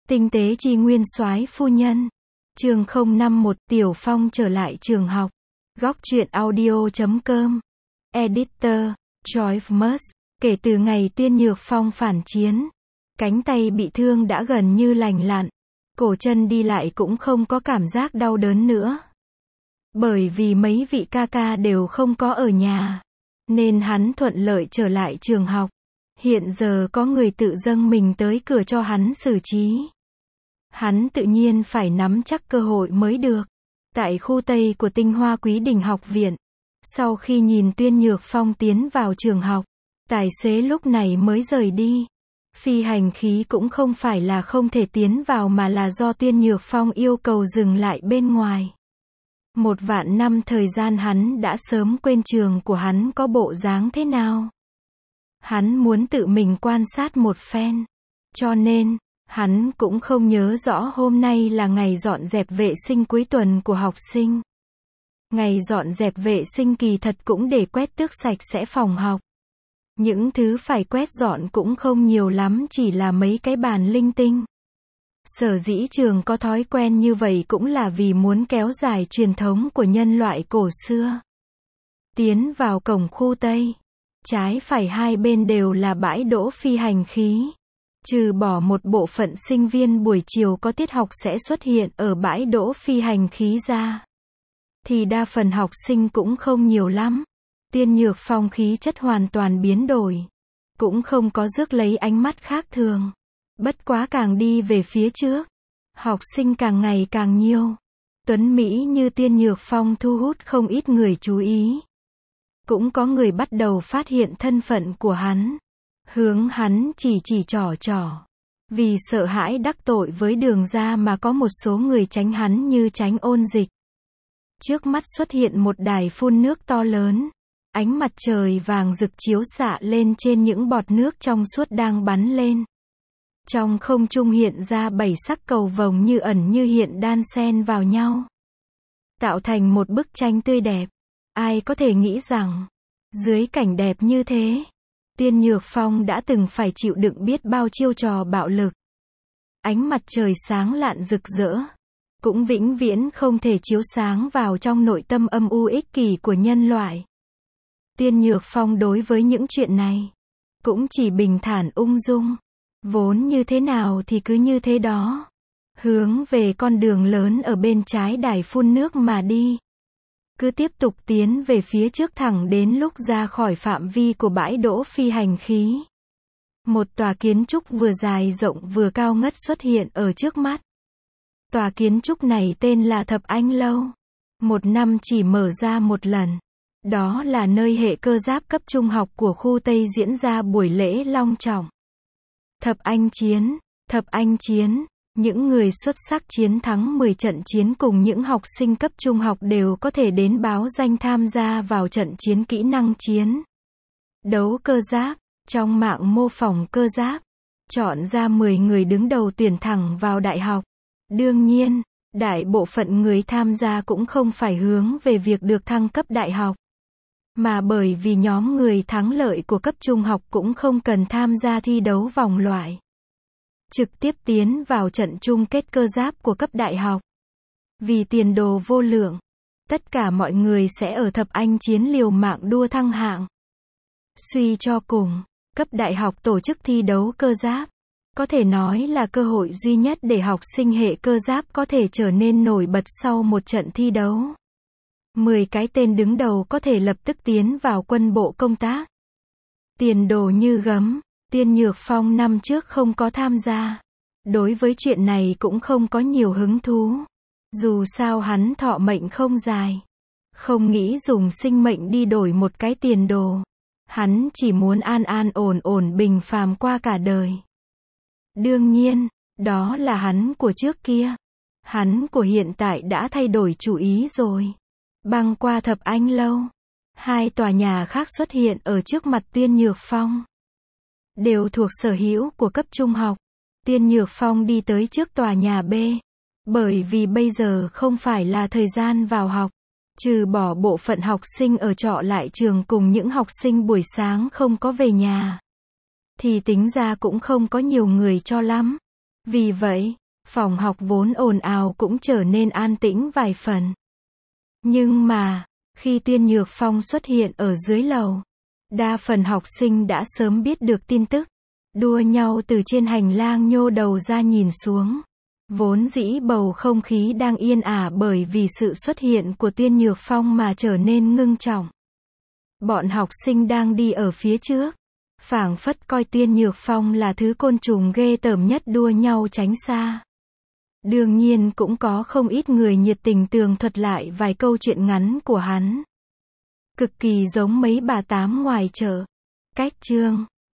Tinh tế chi nguyên soái phu nhân. Chương 051 Tiểu Phong trở lại trường học. Góc truyện audio.com. Editor, Joyce Murs. Kể từ ngày Tiên Nhược Phong phản chiến, cánh tay bị thương đã gần như lành lặn, cổ chân đi lại cũng không có cảm giác đau đớn nữa. Bởi vì mấy vị ca ca đều không có ở nhà, nên hắn thuận lợi trở lại trường học. Hiện giờ có người tự dâng mình tới cửa cho hắn xử trí. Hắn tự nhiên phải nắm chắc cơ hội mới được. Tại khu Tây của Tinh Hoa Quý Đình học viện, sau khi nhìn Tiên Nhược Phong tiến vào trường học, tài xế lúc này mới rời đi. Phi hành khí cũng không phải là không thể tiến vào mà là do Tiên Nhược Phong yêu cầu dừng lại bên ngoài. 1.000 năm thời gian hắn đã sớm quên trường của hắn có bộ dáng thế nào. Hắn muốn tự mình quan sát một phen. Cho nên, hắn cũng không nhớ rõ hôm nay là ngày dọn dẹp vệ sinh cuối tuần của học sinh. Ngày dọn dẹp vệ sinh kỳ thật cũng để quét tước sạch sẽ phòng học. Những thứ phải quét dọn cũng không nhiều lắm, chỉ là mấy cái bàn linh tinh. Sở dĩ trường có thói quen như vậy cũng là vì muốn kéo dài truyền thống của nhân loại cổ xưa. Tiến vào cổng khu Tây, trái phải hai bên đều là bãi đỗ phi hành khí. Trừ bỏ một bộ phận sinh viên buổi chiều có tiết học sẽ xuất hiện ở bãi đỗ phi hành khí ra, thì đa phần học sinh cũng không nhiều lắm. Tiên Nhược Phong khí chất hoàn toàn biến đổi, cũng không có rước lấy ánh mắt khác thường. Bất quá càng đi về phía trước, học sinh càng ngày càng nhiều. Tuấn Mỹ như Tiên Nhược Phong thu hút không ít người chú ý. Cũng có người bắt đầu phát hiện thân phận của hắn, hướng hắn chỉ trỏ. Vì sợ hãi đắc tội với Đường gia mà có một số người tránh hắn như tránh ôn dịch. Trước mắt xuất hiện một đài phun nước to lớn. Ánh mặt trời vàng rực chiếu xạ lên trên những bọt nước trong suốt đang bắn lên. Trong không trung hiện ra 7 sắc cầu vồng như ẩn như hiện đan xen vào nhau, tạo thành một bức tranh tươi đẹp. Ai có thể nghĩ rằng, dưới cảnh đẹp như thế, Tiên Nhược Phong đã từng phải chịu đựng biết bao chiêu trò bạo lực. Ánh mặt trời sáng lạn rực rỡ, cũng vĩnh viễn không thể chiếu sáng vào trong nội tâm âm u ích kỷ của nhân loại. Tiên Nhược Phong đối với những chuyện này, cũng chỉ bình thản ung dung. Vốn như thế nào thì cứ như thế đó. Hướng về con đường lớn ở bên trái đài phun nước mà đi. Cứ tiếp tục tiến về phía trước thẳng đến lúc ra khỏi phạm vi của bãi đỗ phi hành khí. Một tòa kiến trúc vừa dài rộng vừa cao ngất xuất hiện ở trước mắt. Tòa kiến trúc này tên là Thập Anh Lâu. Một năm chỉ mở ra một lần. Đó là nơi hệ cơ giáp cấp trung học của khu Tây diễn ra buổi lễ long trọng. Thập Anh chiến, những người xuất sắc chiến thắng 10 trận chiến cùng những học sinh cấp trung học đều có thể đến báo danh tham gia vào trận chiến kỹ năng chiến. Đấu cơ giáp, trong mạng mô phỏng cơ giáp, chọn ra 10 người đứng đầu tuyển thẳng vào đại học. Đương nhiên, đại bộ phận người tham gia cũng không phải hướng về việc được thăng cấp đại học, mà bởi vì nhóm người thắng lợi của cấp trung học cũng không cần tham gia thi đấu vòng loại, trực tiếp tiến vào trận chung kết cơ giáp của cấp đại học. Vì tiền đồ vô lượng, tất cả mọi người sẽ ở Thập Anh chiến liều mạng đua thăng hạng. Suy cho cùng, cấp đại học tổ chức thi đấu cơ giáp, có thể nói là cơ hội duy nhất để học sinh hệ cơ giáp có thể trở nên nổi bật sau một trận thi đấu. 10 cái tên đứng đầu có thể lập tức tiến vào quân bộ công tác. Tiền đồ như gấm. Tiên Nhược Phong năm trước không có tham gia. Đối với chuyện này cũng không có nhiều hứng thú. Dù sao hắn thọ mệnh không dài, không nghĩ dùng sinh mệnh đi đổi một cái tiền đồ. Hắn chỉ muốn an ổn bình phàm qua cả đời. Đương nhiên, đó là hắn của trước kia. Hắn của hiện tại đã thay đổi chủ ý rồi. Băng qua Thập Anh Lâu, 2 tòa nhà khác xuất hiện ở trước mặt Tiên Nhược Phong. Đều thuộc sở hữu của cấp trung học. Tiên Nhược Phong đi tới trước tòa nhà B. Bởi vì bây giờ không phải là thời gian vào học. Trừ bỏ bộ phận học sinh ở trọ lại trường cùng những học sinh buổi sáng không có về nhà, thì tính ra cũng không có nhiều người cho lắm. Vì vậy, Phòng học vốn ồn ào cũng trở nên an tĩnh vài phần. Nhưng mà, khi Tuyên Nhược Phong xuất hiện ở dưới lầu, đa phần học sinh đã sớm biết được tin tức, đua nhau từ trên hành lang nhô đầu ra nhìn xuống. Vốn dĩ bầu không khí đang yên ả bởi vì sự xuất hiện của Tuyên Nhược Phong mà trở nên ngưng trọng. Bọn học sinh đang đi ở phía trước, phảng phất coi Tuyên Nhược Phong là thứ côn trùng ghê tởm nhất, đua nhau tránh xa. Đương nhiên cũng có không ít người nhiệt tình tường thuật lại vài câu chuyện ngắn của hắn. Cực kỳ giống mấy bà tám ngoài chợ. Cách chương